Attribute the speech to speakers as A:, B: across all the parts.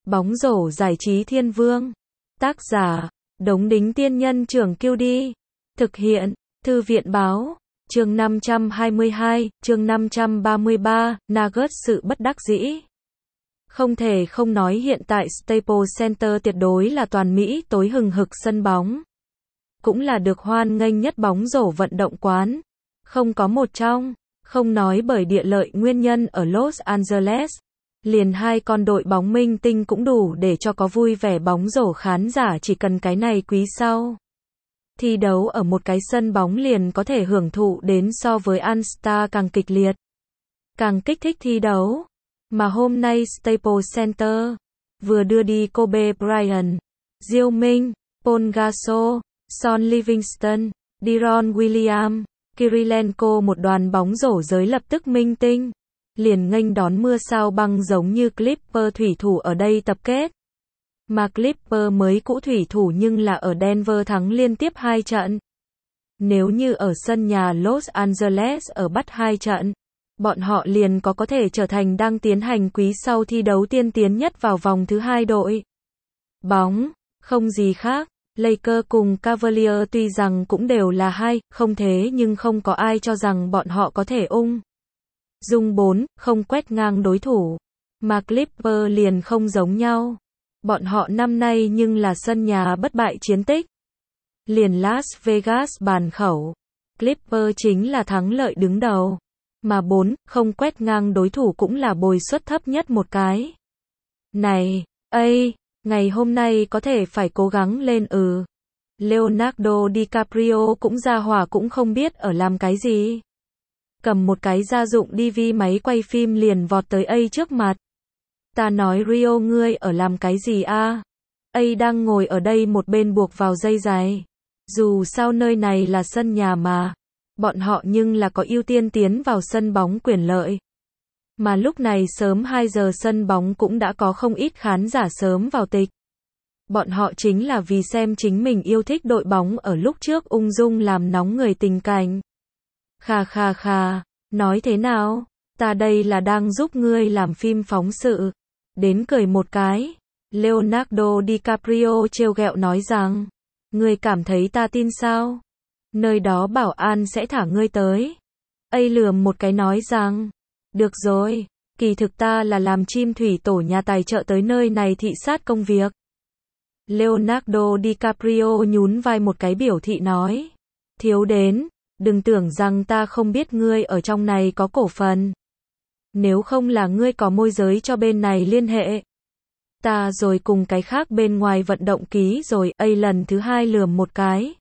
A: Bóng rổ giải trí thiên vương. Tác giả, Đống Đính Tiên Nhân Trưởng Kiêu Đi. Thực hiện, Thư viện Báo. Chương 522, chương 533, Nuggets sự bất đắc dĩ. Không thể không nói hiện tại Staples Center tuyệt đối là toàn Mỹ tối hừng hực sân bóng. Cũng là được hoan nghênh nhất bóng rổ vận động quán. Không có một trong, không nói bởi địa lợi nguyên nhân ở Los Angeles. Liền hai con đội bóng minh tinh cũng đủ để cho có vui vẻ bóng rổ khán giả chỉ cần cái này quý sau. Thi đấu ở một cái sân bóng liền có thể hưởng thụ đến so với All-Star càng kịch liệt, càng kích thích thi đấu. Mà hôm nay Staples Center vừa đưa đi Kobe Bryant, Yao Ming, Paul Gasol, Shaun Livingston, Deron Williams, Kirilenko, một đoàn bóng rổ giới lập tức minh tinh, liền nghênh đón mưa sao băng giống như Clipper thủy thủ ở đây tập kết. Mà Clipper mới cũ thủy thủ nhưng là ở Denver thắng liên tiếp 2 trận. Nếu như ở sân nhà Los Angeles ở bắt 2 trận, bọn họ liền có thể trở thành đang tiến hành quý sau thi đấu tiên tiến nhất vào vòng thứ 2 đội bóng, không gì khác. Lakers cùng Cavaliers tuy rằng cũng đều là 2, không thế nhưng không có ai cho rằng bọn họ có thể dung 4, không quét ngang đối thủ. Mà Clipper liền không giống nhau. Bọn họ năm nay nhưng là sân nhà bất bại chiến tích. Liền Las Vegas bàn khẩu, Clipper chính là thắng lợi đứng đầu. Mà 4, không quét ngang đối thủ cũng là bồi suất thấp nhất một cái. Này, ngày hôm nay có thể phải cố gắng lên Leonardo DiCaprio cũng ra hỏa cũng không biết ở làm cái gì. Cầm một cái gia dụng DV máy quay phim liền vọt tới trước mặt. Ta nói Rio ngươi ở làm cái gì a? Đang ngồi ở đây một bên buộc vào dây giày. Dù sao nơi này là sân nhà mà. Bọn họ nhưng là có ưu tiên tiến vào sân bóng quyền lợi. Mà lúc này sớm 2 giờ sân bóng cũng đã có không ít khán giả sớm vào tịch. Bọn họ chính là vì xem chính mình yêu thích đội bóng ở lúc trước ung dung làm nóng người tình cảnh. Khà, nói thế nào? Ta đây là đang giúp ngươi làm phim phóng sự. Đến cười một cái. Leonardo DiCaprio trêu ghẹo nói rằng, ngươi cảm thấy ta tin sao? Nơi đó bảo an sẽ thả ngươi tới. Lườm một cái nói rằng, được rồi, kỳ thực ta là làm chim thủy tổ nhà tài trợ tới nơi này thị sát công việc. Leonardo DiCaprio nhún vai một cái biểu thị nói, thiếu đến, đừng tưởng rằng ta không biết ngươi ở trong này có cổ phần. Nếu không là ngươi có môi giới cho bên này liên hệ. Ta rồi cùng cái khác bên ngoài vận động ký rồi. Lần thứ 2 lườm một cái.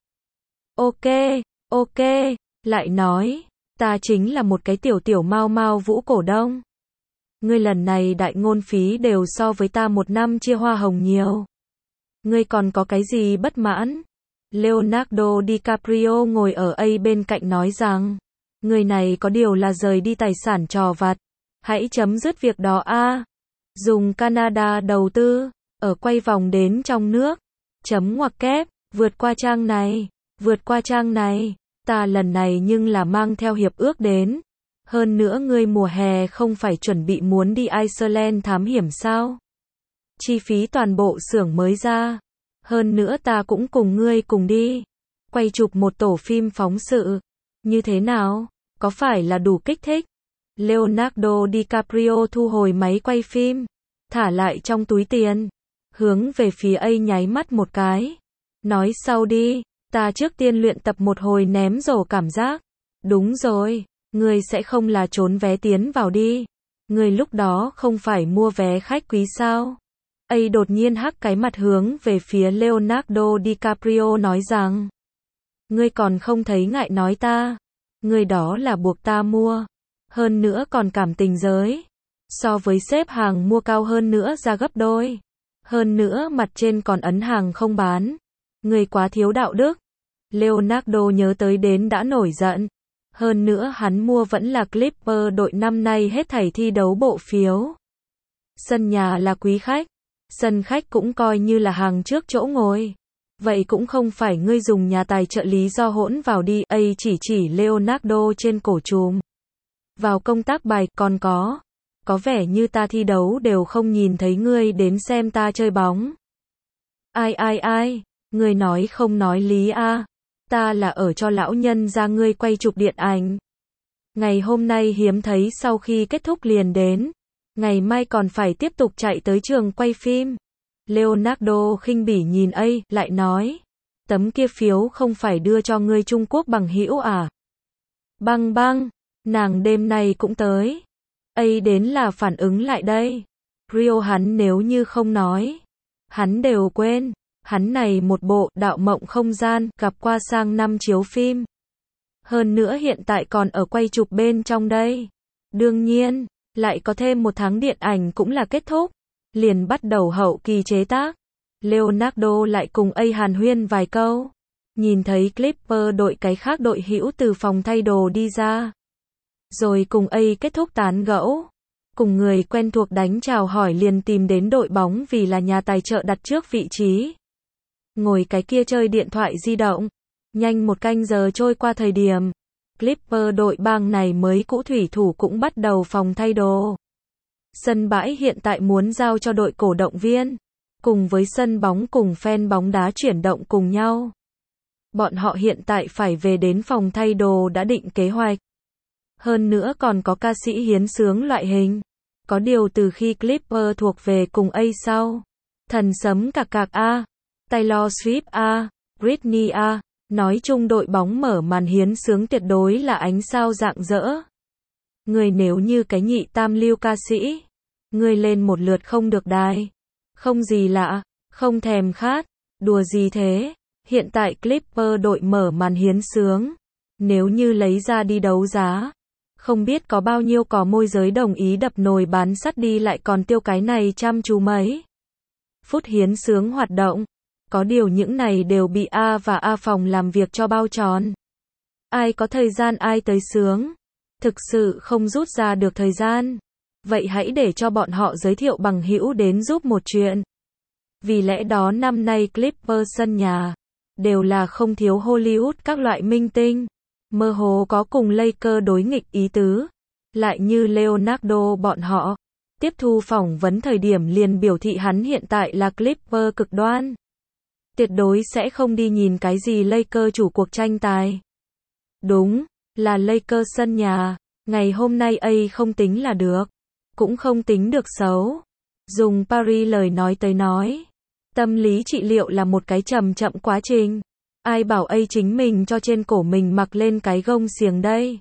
A: Ok, lại nói, ta chính là một cái tiểu mau vũ cổ đông. Ngươi lần này đại ngôn phí đều so với ta một năm chia hoa hồng nhiều. Ngươi còn có cái gì bất mãn? Leonardo DiCaprio ngồi ở bên cạnh nói rằng, người này có điều là rời đi tài sản trò vặt. Hãy chấm dứt việc đó a. Dùng Canada đầu tư, ở quay vòng đến trong nước. Chấm ngoặc kép, vượt qua trang này, ta lần này nhưng là mang theo hiệp ước đến. Hơn nữa ngươi mùa hè không phải chuẩn bị muốn đi Iceland thám hiểm sao? Chi phí toàn bộ xưởng mới ra. Hơn nữa ta cũng cùng ngươi cùng đi. Quay chụp một tổ phim phóng sự. Như thế nào? Có phải là đủ kích thích? Leonardo DiCaprio thu hồi máy quay phim, thả lại trong túi tiền, hướng về phía nháy mắt một cái. Nói sau đi, ta trước tiên luyện tập một hồi ném rổ cảm giác. Đúng rồi, ngươi sẽ không là trốn vé tiến vào đi. Ngươi lúc đó không phải mua vé khách quý sao? Đột nhiên hắc cái mặt hướng về phía Leonardo DiCaprio nói rằng, ngươi còn không thấy ngại nói ta. Ngươi đó là buộc ta mua. Hơn nữa còn cảm tình giới. So với xếp hàng mua cao hơn nữa ra gấp đôi. Hơn nữa mặt trên còn ấn hàng không bán. Người quá thiếu đạo đức. Leonardo nhớ tới đến đã nổi giận. Hơn nữa hắn mua vẫn là Clipper đội năm nay hết thảy thi đấu bộ phiếu. Sân nhà là quý khách. Sân khách cũng coi như là hàng trước chỗ ngồi. Vậy cũng không phải ngươi dùng nhà tài trợ lý do hỗn vào đi. Chỉ Leonardo trên cổ chùm vào công tác bài, còn có vẻ như ta thi đấu đều không nhìn thấy ngươi đến xem ta chơi bóng. Ai, ngươi nói không nói lý a? Ta là ở cho lão nhân ra ngươi quay chụp điện ảnh. Ngày hôm nay hiếm thấy sau khi kết thúc liền đến. Ngày mai còn phải tiếp tục chạy tới trường quay phim. Leonardo khinh bỉ nhìn ấy, lại nói. Tấm kia phiếu không phải đưa cho ngươi Trung Quốc bằng hữu à? Băng, nàng đêm nay cũng tới. Ấy đến là phản ứng lại đây. Rio hắn nếu như không nói. Hắn đều quên. Hắn này một bộ đạo mộng không gian, gặp qua sang năm chiếu phim. Hơn nữa hiện tại còn ở quay chụp bên trong đây. Đương nhiên, lại có thêm một tháng điện ảnh cũng là kết thúc. Liền bắt đầu hậu kỳ chế tác. Leonardo lại cùng A hàn huyên vài câu. Nhìn thấy Clipper đội cái khác đội hữu từ phòng thay đồ đi ra. Rồi cùng A kết thúc tán gẫu. Cùng người quen thuộc đánh chào hỏi liền tìm đến đội bóng vì là nhà tài trợ đặt trước vị trí. Ngồi cái kia chơi điện thoại di động. Nhanh một canh giờ trôi qua thời điểm. Clipper đội bang này mới cũ thủy thủ cũng bắt đầu phòng thay đồ. Sân bãi hiện tại muốn giao cho đội cổ động viên. Cùng với sân bóng cùng fan bóng đá chuyển động cùng nhau. Bọn họ hiện tại phải về đến phòng thay đồ đã định kế hoạch. Hơn nữa còn có ca sĩ hiến xướng loại hình. Có điều từ khi Clipper thuộc về cùng A sau. Thần sấm cạc A. Taylor Swift A. Britney A. Nói chung đội bóng mở màn hiến xướng tuyệt đối là ánh sao rạng rỡ. Người nếu như cái nhị tam lưu ca sĩ. Người lên một lượt không được đài. Không gì lạ, không thèm khát. Đùa gì thế? Hiện tại Clipper đội mở màn hiến xướng. Nếu như lấy ra đi đấu giá. Không biết có bao nhiêu cò môi giới đồng ý đập nồi bán sắt đi lại còn tiêu cái này chăm chú mấy. Phút hiến xướng hoạt động. Có điều những này đều bị A và A phòng làm việc cho bao tròn. Ai có thời gian ai tới sướng. Thực sự không rút ra được thời gian. Vậy hãy để cho bọn họ giới thiệu bằng hữu đến giúp một chuyện. Vì lẽ đó năm nay Clippers sân nhà. Đều là không thiếu Hollywood các loại minh tinh. Mơ hồ có cùng Lakers đối nghịch ý tứ. Lại như Leonardo bọn họ. Tiếp thu phỏng vấn thời điểm liền biểu thị hắn hiện tại là Clipper cực đoan. Tuyệt đối sẽ không đi nhìn cái gì Lakers chủ cuộc tranh tài. Đúng, là Lakers sân nhà. Ngày hôm nay A không tính là được. Cũng không tính được xấu. Dùng Paris lời nói tới nói. Tâm lý trị liệu là một cái chậm quá trình. Ai bảo A chính mình cho trên cổ mình mặc lên cái gông xiềng đây.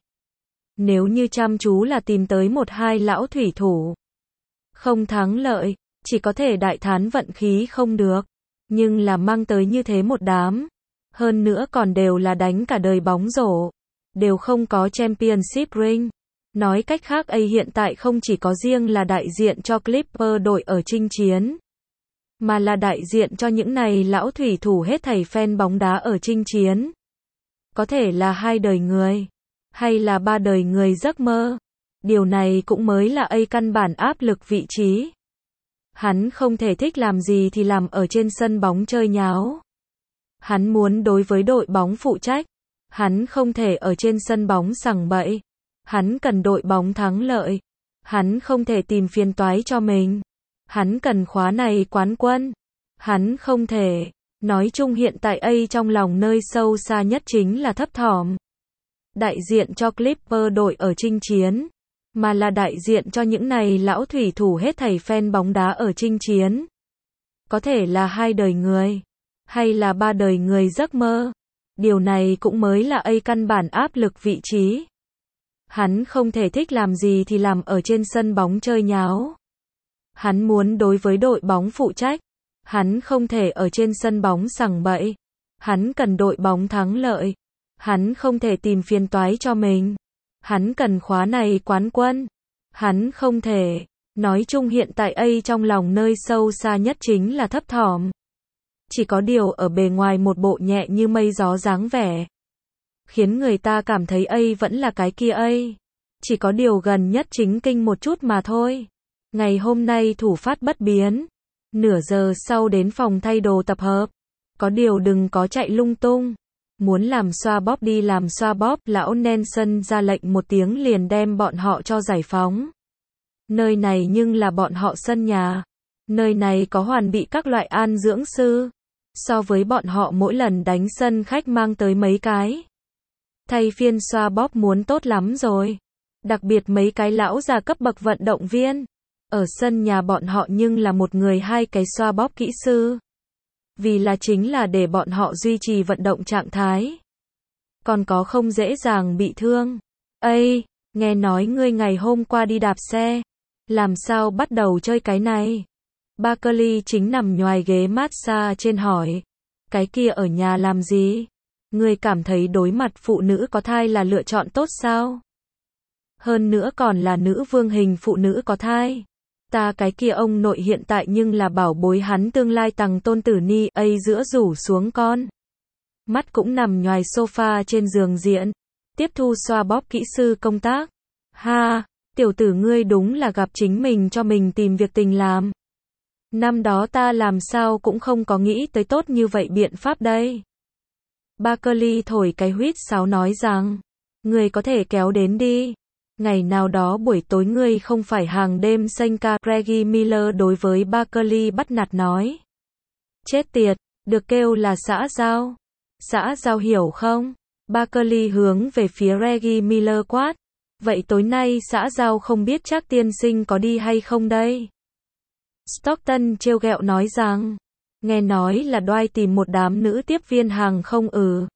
A: Nếu như chăm chú là tìm tới một hai lão thủy thủ. Không thắng lợi, chỉ có thể đại thán vận khí không được. Nhưng là mang tới như thế một đám. Hơn nữa còn đều là đánh cả đời bóng rổ. Đều không có championship ring. Nói cách khác A hiện tại không chỉ có riêng là đại diện cho Clipper đội ở chinh chiến. Mà là đại diện cho những này lão thủy thủ hết thảy fan bóng đá ở chinh chiến. Có thể là 2 đời người. Hay là 3 đời người giấc mơ. Điều này cũng mới là A căn bản áp lực vị trí. Hắn không thể thích làm gì thì làm ở trên sân bóng chơi nháo. Hắn muốn đối với đội bóng phụ trách. Hắn không thể ở trên sân bóng sằng bậy. Hắn cần đội bóng thắng lợi. Hắn không thể tìm phiền toái cho mình. Hắn cần khóa này quán quân. Hắn không thể. Nói chung hiện tại A trong lòng nơi sâu xa nhất chính là thấp thỏm. Đại diện cho Clipper đội ở chinh chiến. Mà là đại diện cho những này lão thủy thủ hết thảy fan bóng đá ở chinh chiến. Có thể là 2 đời người. Hay là 3 đời người giấc mơ. Điều này cũng mới là A căn bản áp lực vị trí. Hắn không thể thích làm gì thì làm ở trên sân bóng chơi nháo. Hắn muốn đối với đội bóng phụ trách. Hắn không thể ở trên sân bóng sằng bậy. Hắn cần đội bóng thắng lợi. Hắn không thể tìm phiền toái cho mình. Hắn cần khóa này quán quân. Hắn không thể. Nói chung hiện tại A trong lòng nơi sâu xa nhất chính là thấp thỏm. Chỉ có điều ở bề ngoài một bộ nhẹ như mây gió dáng vẻ. Khiến người ta cảm thấy A vẫn là cái kia A. Chỉ có điều gần nhất chính kinh một chút mà thôi. Ngày hôm nay thủ phát bất biến. Nửa giờ sau đến phòng thay đồ tập hợp. Có điều đừng có chạy lung tung. Muốn làm xoa bóp đi làm xoa bóp. Lão Nelson ra lệnh một tiếng liền đem bọn họ cho giải phóng. Nơi này nhưng là bọn họ sân nhà. Nơi này có hoàn bị các loại an dưỡng sư. So với bọn họ mỗi lần đánh sân khách mang tới mấy cái. Thay phiên xoa bóp muốn tốt lắm rồi. Đặc biệt mấy cái lão già cấp bậc vận động viên. Ở sân nhà bọn họ nhưng là một người hai cái xoa bóp kỹ sư. Vì là chính là để bọn họ duy trì vận động trạng thái. Còn có không dễ dàng bị thương. Ây, nghe nói ngươi ngày hôm qua đi đạp xe. Làm sao bắt đầu chơi cái này? Barkley chính nằm nhoài ghế massage trên hỏi. Cái kia ở nhà làm gì? Ngươi cảm thấy đối mặt phụ nữ có thai là lựa chọn tốt sao? Hơn nữa còn là nữ vương hình phụ nữ có thai. Ta cái kia ông nội hiện tại nhưng là bảo bối hắn tương lai tằng tôn tử ni ấy giữa rủ xuống con. Mắt cũng nằm nhoài sofa trên giường diện. Tiếp thu xoa bóp kỹ sư công tác. Ha, tiểu tử ngươi đúng là gặp chính mình cho mình tìm việc tình làm. Năm đó ta làm sao cũng không có nghĩ tới tốt như vậy biện pháp đây. Barkley thổi cái huýt sáo nói rằng, ngươi có thể kéo đến đi. Ngày nào đó buổi tối ngươi không phải hàng đêm xanh ca. Reggie Miller đối với Barkley bắt nạt nói. Chết tiệt, được kêu là xã giao. Xã giao hiểu không? Barkley hướng về phía Reggie Miller quát. Vậy tối nay xã giao không biết chắc tiên sinh có đi hay không đây? Stockton trêu ghẹo nói rằng, nghe nói là Dwight tìm một đám nữ tiếp viên hàng không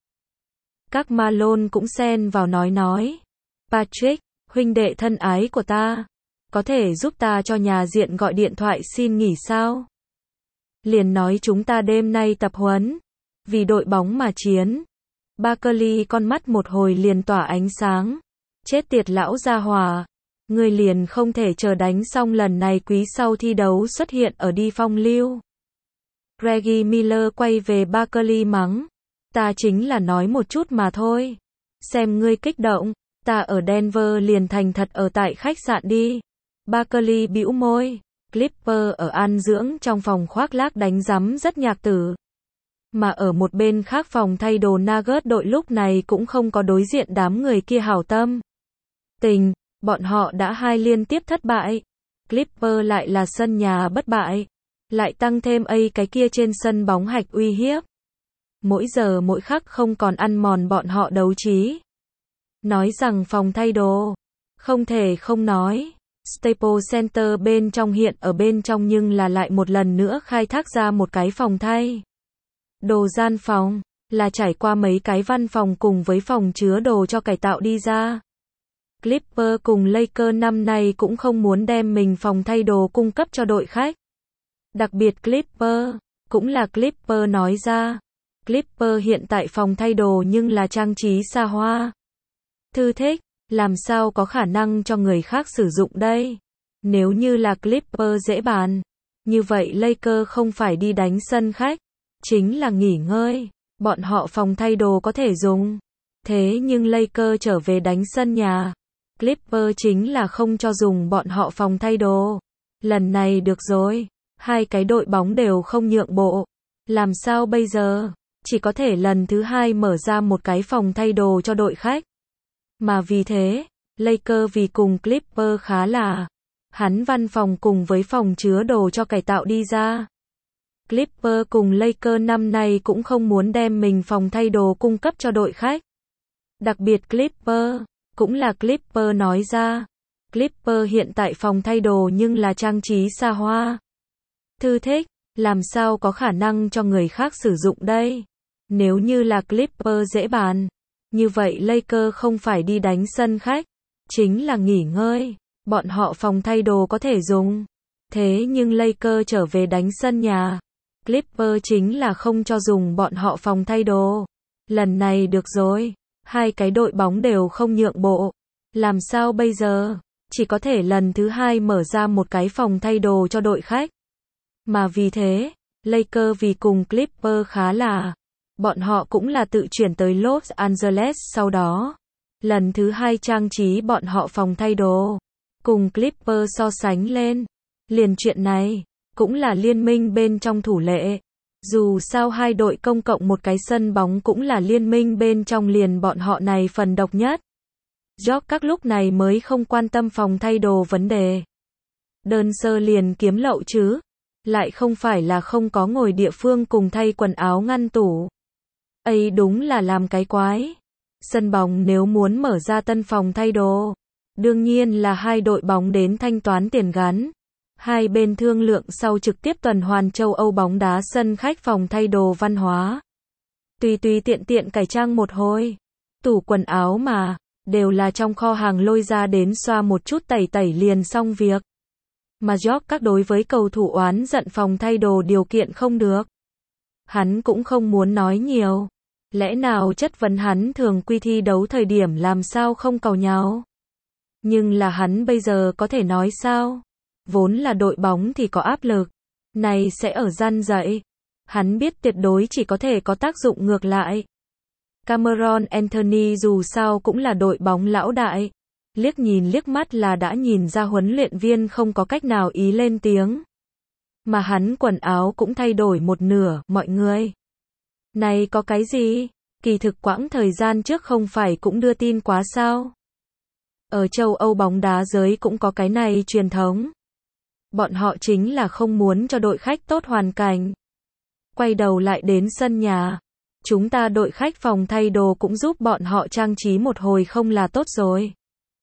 A: Các Malone cũng xen vào nói. Patrick, huynh đệ thân ái của ta, có thể giúp ta cho nhà diện gọi điện thoại xin nghỉ sao? Liền nói chúng ta đêm nay tập huấn, vì đội bóng mà chiến. Barkley con mắt một hồi liền tỏa ánh sáng. Chết tiệt lão gia hỏa. Ngươi liền không thể chờ đánh xong lần này quý sau thi đấu xuất hiện ở đi phong lưu. Reggie Miller quay về Barkley mắng. Ta chính là nói một chút mà thôi. Xem ngươi kích động. Ta ở Denver liền thành thật ở tại khách sạn đi. Barkley bĩu môi. Clipper ở an dưỡng trong phòng khoác lác đánh rắm rất nhạc tử. Mà ở một bên khác phòng thay đồ Nuggets đội lúc này cũng không có đối diện đám người kia hảo tâm. Bọn họ đã hai liên tiếp thất bại. Clipper lại là sân nhà bất bại. Lại tăng thêm cái kia trên sân bóng hạch uy hiếp. Mỗi giờ mỗi khắc không còn ăn mòn bọn họ đấu trí. Nói rằng phòng thay đồ. Không thể không nói. Staples Center bên trong hiện ở bên trong nhưng là lại một lần nữa khai thác ra một cái phòng thay đồ gian phòng. Là trải qua mấy cái văn phòng cùng với phòng chứa đồ cho cải tạo đi ra. Clipper cùng Lakers năm nay cũng không muốn đem mình phòng thay đồ cung cấp cho đội khách. Đặc biệt Clipper, cũng là Clipper nói ra. Clipper hiện tại phòng thay đồ nhưng là trang trí xa hoa. Thư thích, làm sao có khả năng cho người khác sử dụng đây? Nếu như là Clipper dễ bàn. Như vậy Lakers không phải đi đánh sân khách, chính là nghỉ ngơi. Bọn họ phòng thay đồ có thể dùng. Thế nhưng Lakers trở về đánh sân nhà. Clipper chính là không cho dùng bọn họ phòng thay đồ. Lần này được rồi. Hai cái đội bóng đều không nhượng bộ. Làm sao bây giờ? Chỉ có thể lần thứ hai mở ra một cái phòng thay đồ cho đội khách. Mà vì thế, Lakers vì cùng Clipper khá là hắn văn phòng cùng với phòng chứa đồ cho cải tạo đi ra. Clipper cùng Lakers năm nay cũng không muốn đem mình phòng thay đồ cung cấp cho đội khách. Đặc biệt Clipper, cũng là Clipper nói ra. Clipper hiện tại phòng thay đồ nhưng là trang trí xa hoa. Thư thích, làm sao có khả năng cho người khác sử dụng đây? Nếu như là Clipper dễ bàn. Như vậy Lakers không phải đi đánh sân khách, chính là nghỉ ngơi. Bọn họ phòng thay đồ có thể dùng. Thế nhưng Lakers trở về đánh sân nhà. Clipper chính là không cho dùng bọn họ phòng thay đồ. Lần này được rồi. Hai cái đội bóng đều không nhượng bộ. Làm sao bây giờ? Chỉ có thể lần thứ hai mở ra một cái phòng thay đồ cho đội khách. Mà vì thế, Lakers vì cùng Clipper khá là bọn họ cũng là tự chuyển tới Los Angeles sau đó. Lần thứ hai trang trí bọn họ phòng thay đồ. Cùng Clipper so sánh lên. Liền chuyện này, cũng là liên minh bên trong thủ lệ. Dù sao hai đội công cộng một cái sân bóng cũng là liên minh bên trong liền bọn họ này phần độc nhất. George các lúc này mới không quan tâm phòng thay đồ vấn đề. Đơn sơ liền kiếm lậu chứ. Lại không phải là không có ngồi địa phương cùng thay quần áo ngăn tủ. Ấy đúng là làm cái quái. Sân bóng nếu muốn mở ra tân phòng thay đồ. Đương nhiên là hai đội bóng đến thanh toán tiền gắn. Hai bên thương lượng sau trực tiếp tuần hoàn châu Âu bóng đá sân khách phòng thay đồ văn hóa. Tùy tiện tiện cải trang một hồi. Tủ quần áo mà, đều là trong kho hàng lôi ra đến xoa một chút tẩy liền xong việc. Mà George các đối với cầu thủ oán giận phòng thay đồ điều kiện không được. Hắn cũng không muốn nói nhiều. Lẽ nào chất vấn hắn thường quy thi đấu thời điểm làm sao không càu nháo. Nhưng là hắn bây giờ có thể nói sao? Vốn là đội bóng thì có áp lực. Này sẽ ở răn dậy. Hắn biết tuyệt đối chỉ có thể có tác dụng ngược lại. Cameron Anthony dù sao cũng là đội bóng lão đại. Liếc nhìn liếc mắt là đã nhìn ra huấn luyện viên không có cách nào ý lên tiếng. Mà hắn quần áo cũng thay đổi một nửa, mọi người. Này có cái gì? Kỳ thực quãng thời gian trước không phải cũng đưa tin quá sao? Ở châu Âu bóng đá giới cũng có cái này truyền thống. Bọn họ chính là không muốn cho đội khách tốt hoàn cảnh. Quay đầu lại đến sân nhà. Chúng ta đội khách phòng thay đồ cũng giúp bọn họ trang trí một hồi không là tốt rồi.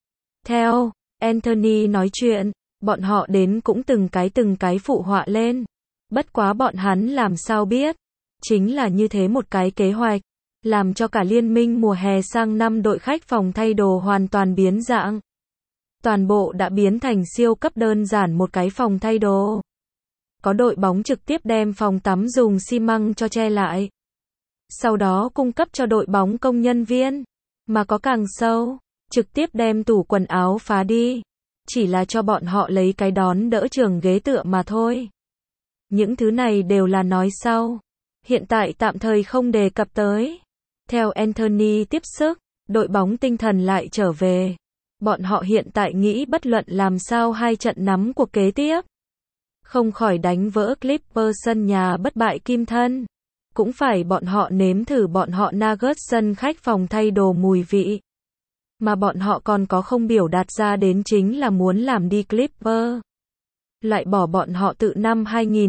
A: Theo Anthony nói chuyện, bọn họ đến cũng từng cái phụ họa lên. Bất quá bọn hắn làm sao biết. Chính là như thế một cái kế hoạch. Làm cho cả liên minh mùa hè sang năm đội khách phòng thay đồ hoàn toàn biến dạng. Toàn bộ đã biến thành siêu cấp đơn giản một cái phòng thay đồ. Có đội bóng trực tiếp đem phòng tắm dùng xi măng cho che lại. Sau đó cung cấp cho đội bóng công nhân viên. Mà có càng sâu, trực tiếp đem tủ quần áo phá đi. Chỉ là cho bọn họ lấy cái đón đỡ trường ghế tựa mà thôi. Những thứ này đều là nói sau. Hiện tại tạm thời không đề cập tới. Theo Anthony tiếp sức, đội bóng tinh thần lại trở về. Bọn họ hiện tại nghĩ bất luận làm sao hai trận nắm cuộc kế tiếp. Không khỏi đánh vỡ Clippers sân nhà bất bại kim thân. Cũng phải bọn họ nếm thử bọn họ Nuggets sân khách phòng thay đồ mùi vị. Mà bọn họ còn có không biểu đạt ra đến chính là muốn làm đi Clippers. Lại bỏ bọn họ từ năm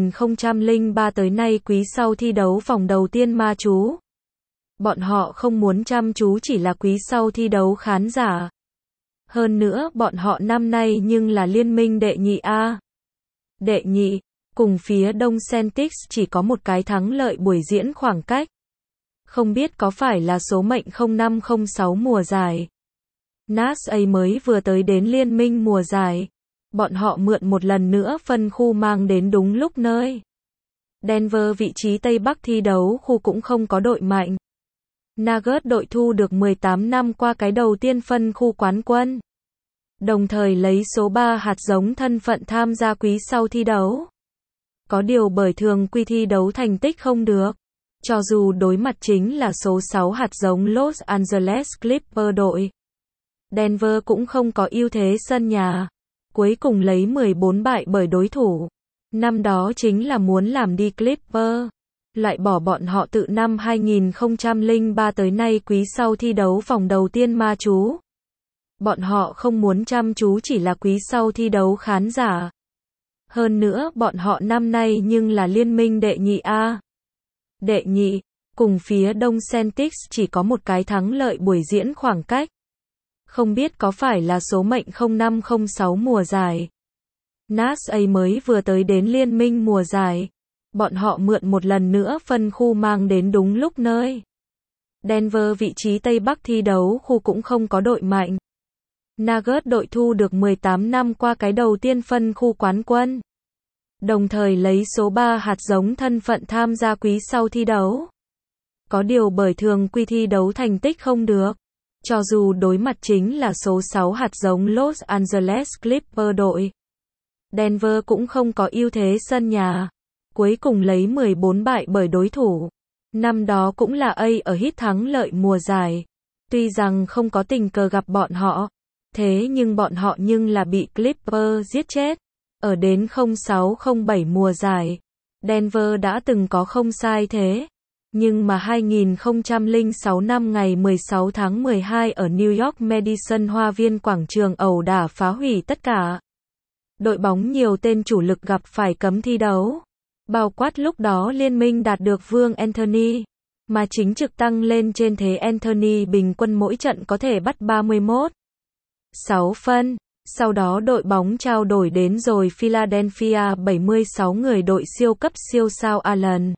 A: 2003 tới nay quý sau thi đấu vòng đầu tiên ma chú. Bọn họ không muốn chăm chú chỉ là quý sau thi đấu khán giả. Hơn nữa bọn họ năm nay nhưng là liên minh đệ nhị A. Đệ nhị, cùng phía Đông Celtics chỉ có một cái thắng lợi buổi diễn khoảng cách. Không biết có phải là số mệnh 0506 mùa giải. NASA mới vừa tới đến liên minh mùa giải. Bọn họ mượn một lần nữa phân khu mang đến đúng lúc nơi. Denver vị trí Tây Bắc thi đấu khu cũng không có đội mạnh. Nuggets đội thu được 18 năm qua cái đầu tiên phân khu quán quân. Đồng thời lấy số 3 hạt giống thân phận tham gia quý sau thi đấu. Có điều bởi thường quy thi đấu thành tích không được. Cho dù đối mặt chính là số 6 hạt giống Los Angeles Clippers đội. Denver cũng không có ưu thế sân nhà. Cuối cùng lấy 14 bại bởi đối thủ. Năm đó chính là muốn làm đi Clippers. Lại bỏ bọn họ từ năm 2003 tới nay quý sau thi đấu vòng đầu tiên ma chú. Bọn họ không muốn chăm chú chỉ là quý sau thi đấu khán giả. Hơn nữa bọn họ năm nay nhưng là liên minh đệ nhị A. Đệ nhị, cùng phía Đông Celtics chỉ có một cái thắng lợi buổi diễn khoảng cách. Không biết có phải là số mệnh 0506 mùa giải. NASA mới vừa tới đến liên minh mùa giải. Bọn họ mượn một lần nữa phân khu mang đến đúng lúc nơi. Denver vị trí Tây Bắc thi đấu khu cũng không có đội mạnh. Nuggets đội thu được 18 năm qua cái đầu tiên phân khu quán quân. Đồng thời lấy số 3 hạt giống thân phận tham gia quý sau thi đấu. Có điều bởi thường quy thi đấu thành tích không được. Cho dù đối mặt chính là số 6 hạt giống Los Angeles Clippers đội. Denver cũng không có ưu thế sân nhà. Cuối cùng lấy 14 bại bởi đối thủ. Năm đó cũng là A ở hit thắng lợi mùa giải. Tuy rằng không có tình cờ gặp bọn họ. Thế nhưng bọn họ nhưng là bị Clippers giết chết. Ở đến 0607 mùa giải. Denver đã từng có không sai thế. Nhưng mà 2006 năm ngày 16 tháng 12 ở New York Madison Hoa viên quảng trường ẩu đả phá hủy tất cả. đội bóng nhiều tên chủ lực gặp phải cấm thi đấu. Bao quát lúc đó liên minh đạt được Vương Anthony, mà chính trực tăng lên trên thế Anthony bình quân mỗi trận có thể bắt 31,6 phân. Sau đó đội bóng trao đổi đến rồi Philadelphia 76 người đội siêu cấp siêu sao Allen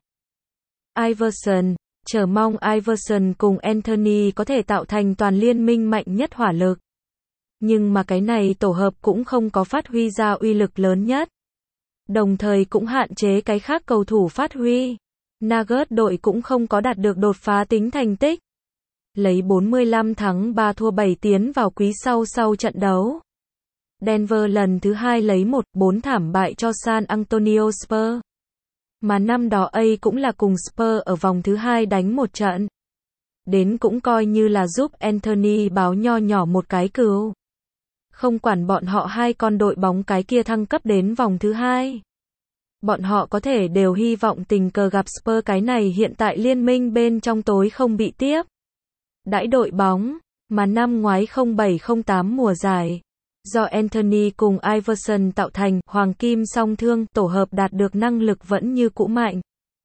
A: Iverson, chờ mong Iverson cùng Anthony có thể tạo thành toàn liên minh mạnh nhất hỏa lực. Nhưng mà cái này tổ hợp cũng không có phát huy ra uy lực lớn nhất. Đồng thời cũng hạn chế cái khác cầu thủ phát huy. Nuggets đội cũng không có đạt được đột phá tính thành tích. Lấy 45 thắng 3 thua 7 tiến vào quý sau trận đấu. Denver lần thứ 2 lấy 1-4 thảm bại cho San Antonio Spurs. Mà năm đó A cũng là cùng Spurs ở vòng thứ 2 đánh một trận. Đến cũng coi như là giúp Anthony báo nho nhỏ một cái cừu. Không quản bọn họ hai con đội bóng cái kia thăng cấp đến vòng thứ 2. Bọn họ có thể đều hy vọng tình cờ gặp Spurs cái này hiện tại liên minh bên trong tối không bị tiếp đãi đội bóng, mà năm ngoái 07-08 mùa giải. Do Anthony cùng Iverson tạo thành hoàng kim song thương, tổ hợp đạt được năng lực vẫn như cũ mạnh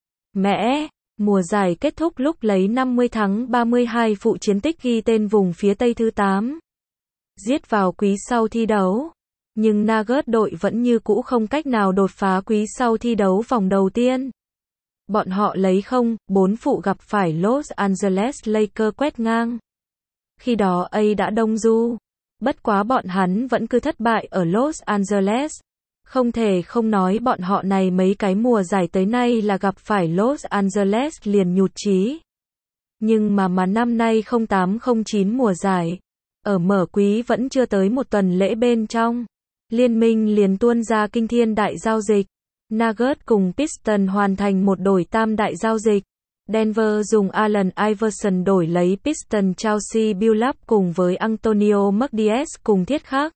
A: mẽ. Mùa giải kết thúc lúc lấy 50 thắng 32 phụ chiến tích ghi tên vùng phía Tây thứ 8. Giết vào quý sau thi đấu. Nhưng Nuggets đội vẫn như cũ không cách nào đột phá quý sau thi đấu vòng đầu tiên. Bọn họ lấy 0-4 phụ gặp phải Los Angeles Lakers quét ngang. Khi đó A đã đông du. Bất quá bọn hắn vẫn cứ thất bại ở Los Angeles. Không thể không nói bọn họ này mấy cái mùa giải tới nay là gặp phải Los Angeles liền nhụt chí. Nhưng mà năm nay 08-09 mùa giải, ở mở quý vẫn chưa tới một tuần lễ bên trong, liên minh liền tuôn ra kinh thiên đại giao dịch. Nuggets cùng Pistons hoàn thành một đổi tam đại giao dịch. Denver dùng Allen Iverson đổi lấy Pistons Chauncey Billups cùng với Antonio McDyess cùng thiết khắc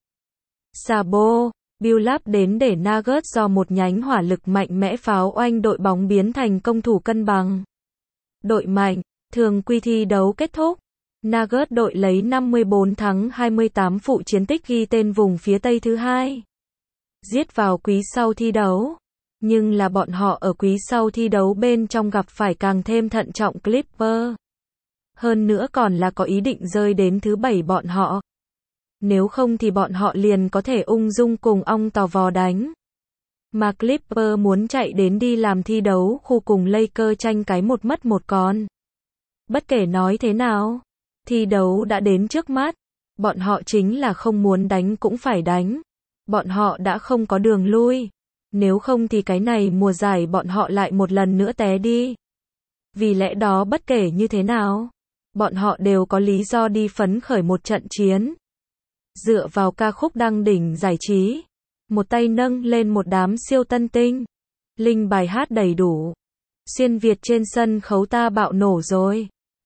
A: Sabo. Billups đến để Nuggets do một nhánh hỏa lực mạnh mẽ pháo oanh đội bóng biến thành công thủ cân bằng. Đội mạnh, thường quy thi đấu kết thúc. Nuggets đội lấy 54 thắng 28 phụ chiến tích ghi tên vùng phía Tây thứ 2. Giết vào quý sau thi đấu. Nhưng là bọn họ ở quý sau thi đấu bên trong gặp phải càng thêm thận trọng Clippers. Hơn nữa còn là có ý định rơi đến thứ 7 bọn họ. Nếu không thì bọn họ liền có thể ung dung cùng ong tò vò đánh. Mà Clippers muốn chạy đến đi làm thi đấu khu cùng Lakers tranh cái một mất một còn. Bất kể nói thế nào, thi đấu đã đến trước mắt. Bọn họ chính là không muốn đánh cũng phải đánh. Bọn họ đã không có đường lui. Nếu không thì cái này mùa giải bọn họ lại một lần nữa té đi. Vì lẽ đó bất kể như thế nào, bọn họ đều có lý do đi phấn khởi một trận chiến. Dựa vào ca khúc đăng đỉnh giải trí, một tay nâng lên một đám siêu tân tinh. Linh bài hát đầy đủ. Xuyên Việt trên sân khấu ta bạo nổ rồi.